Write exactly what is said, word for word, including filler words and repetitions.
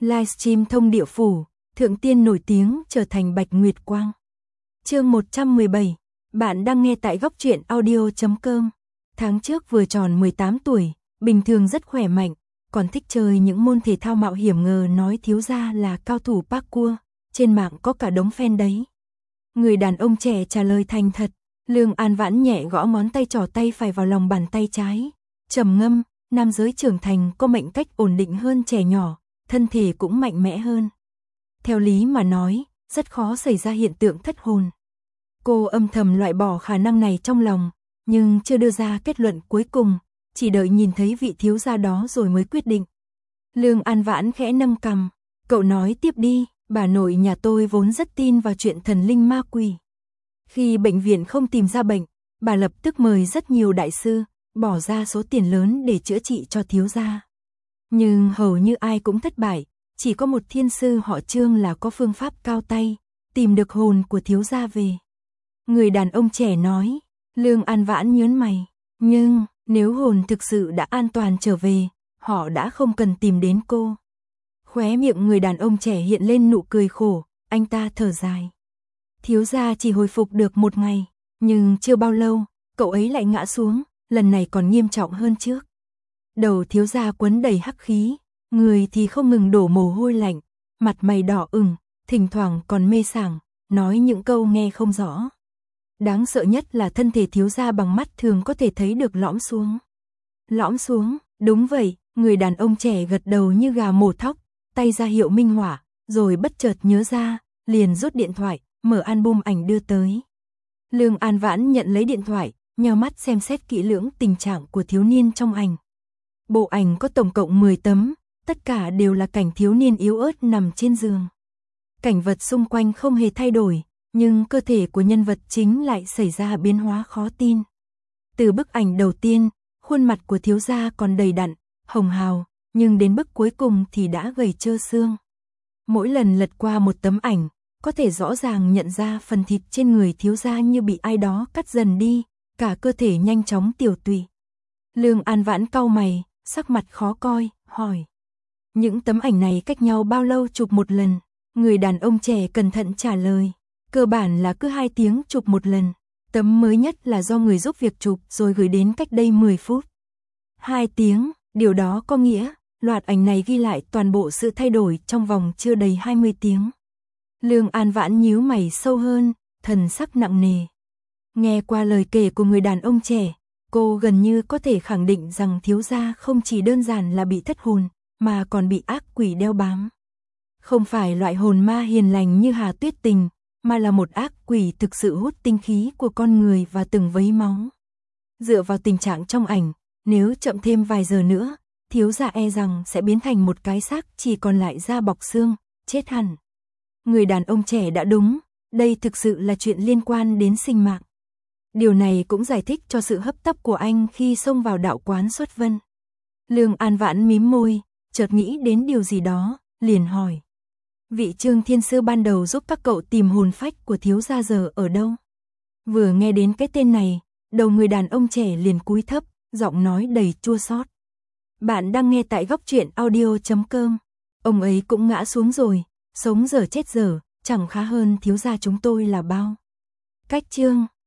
Livestream thông địa phủ, thượng tiên nổi tiếng trở thành Bạch Nguyệt Quang. Chương một trăm mười bảy, bạn đang nghe tại góc truyện audio chấm com. Tháng trước vừa tròn mười tám tuổi, bình thường rất khỏe mạnh, còn thích chơi những môn thể thao mạo hiểm, ngờ nói thiếu gia là cao thủ parkour, trên mạng có cả đống fan đấy. Người đàn ông trẻ trả lời thành thật. Lương An Vãn nhẹ gõ ngón tay trỏ tay phải vào lòng bàn tay trái, trầm ngâm, nam giới trưởng thành có mệnh cách ổn định hơn trẻ nhỏ, thân thể cũng mạnh mẽ hơn. Theo lý mà nói, rất khó xảy ra hiện tượng thất hồn. Cô âm thầm loại bỏ khả năng này trong lòng, nhưng chưa đưa ra kết luận cuối cùng, chỉ đợi nhìn thấy vị thiếu gia đó rồi mới quyết định. Lương An Vãn khẽ nâng cằm, cậu nói tiếp đi, bà nội nhà tôi vốn rất tin vào chuyện thần linh ma quỷ. Khi bệnh viện không tìm ra bệnh, bà lập tức mời rất nhiều đại sư, bỏ ra số tiền lớn để chữa trị cho thiếu gia. Nhưng hầu như ai cũng thất bại, chỉ có một thiên sư họ Trương là có phương pháp cao tay, tìm được hồn của thiếu gia về. Người đàn ông trẻ nói. Lương An Vãn nhớn mày, nhưng nếu hồn thực sự đã an toàn trở về, họ đã không cần tìm đến cô. Khóe miệng người đàn ông trẻ hiện lên nụ cười khổ, anh ta thở dài. Thiếu gia chỉ hồi phục được một ngày, nhưng chưa bao lâu, cậu ấy lại ngã xuống, lần này còn nghiêm trọng hơn trước. Đầu thiếu gia quấn đầy hắc khí, người thì không ngừng đổ mồ hôi lạnh, mặt mày đỏ ửng, thỉnh thoảng còn mê sảng, nói những câu nghe không rõ. Đáng sợ nhất là thân thể thiếu gia bằng mắt thường có thể thấy được lõm xuống. Lõm xuống, đúng vậy, người đàn ông trẻ gật đầu như gà mổ thóc, tay ra hiệu minh họa, rồi bất chợt nhớ ra, liền rút điện thoại, mở album ảnh đưa tới. Lương An Vãn nhận lấy điện thoại, nheo mắt xem xét kỹ lưỡng tình trạng của thiếu niên trong ảnh. Bộ ảnh có tổng cộng mười tấm, tất cả đều là cảnh thiếu niên yếu ớt nằm trên giường. Cảnh vật xung quanh không hề thay đổi, nhưng cơ thể của nhân vật chính lại xảy ra biến hóa khó tin. Từ bức ảnh đầu tiên, khuôn mặt của thiếu gia còn đầy đặn, hồng hào, nhưng đến bức cuối cùng thì đã gầy trơ xương. Mỗi lần lật qua một tấm ảnh, có thể rõ ràng nhận ra phần thịt trên người thiếu gia như bị ai đó cắt dần đi, cả cơ thể nhanh chóng tiểu tụy. Lương An Vãn cau mày, sắc mặt khó coi, hỏi. Những tấm ảnh này cách nhau bao lâu chụp một lần? Người đàn ông trẻ cẩn thận trả lời. Cơ bản là cứ hai tiếng chụp một lần. Tấm mới nhất là do người giúp việc chụp rồi gửi đến cách đây mười phút. Hai tiếng, điều đó có nghĩa, loạt ảnh này ghi lại toàn bộ sự thay đổi trong vòng chưa đầy hai mươi tiếng. Lương An Vãn nhíu mày sâu hơn, thần sắc nặng nề. Nghe qua lời kể của người đàn ông trẻ, cô gần như có thể khẳng định rằng thiếu gia không chỉ đơn giản là bị thất hồn, mà còn bị ác quỷ đeo bám. Không phải loại hồn ma hiền lành như Hà Tuyết Tình, mà là một ác quỷ thực sự hút tinh khí của con người và từng vấy máu. Dựa vào tình trạng trong ảnh, nếu chậm thêm vài giờ nữa, thiếu gia e rằng sẽ biến thành một cái xác chỉ còn lại da bọc xương, chết hẳn. Người đàn ông trẻ đã đúng, đây thực sự là chuyện liên quan đến sinh mạng. Điều này cũng giải thích cho sự hấp tấp của anh khi xông vào đạo quán Xuất Vân. Lương An Vãn mím môi, chợt nghĩ đến điều gì đó, liền hỏi. Vị Trương Thiên Sư ban đầu giúp các cậu tìm hồn phách của thiếu gia giờ ở đâu? Vừa nghe đến cái tên này, đầu người đàn ông trẻ liền cúi thấp, giọng nói đầy chua xót. Bạn đang nghe tại góc truyện audio chấm com. Ông ấy cũng ngã xuống rồi, sống giờ chết giờ, chẳng khá hơn thiếu gia chúng tôi là bao. Cách chương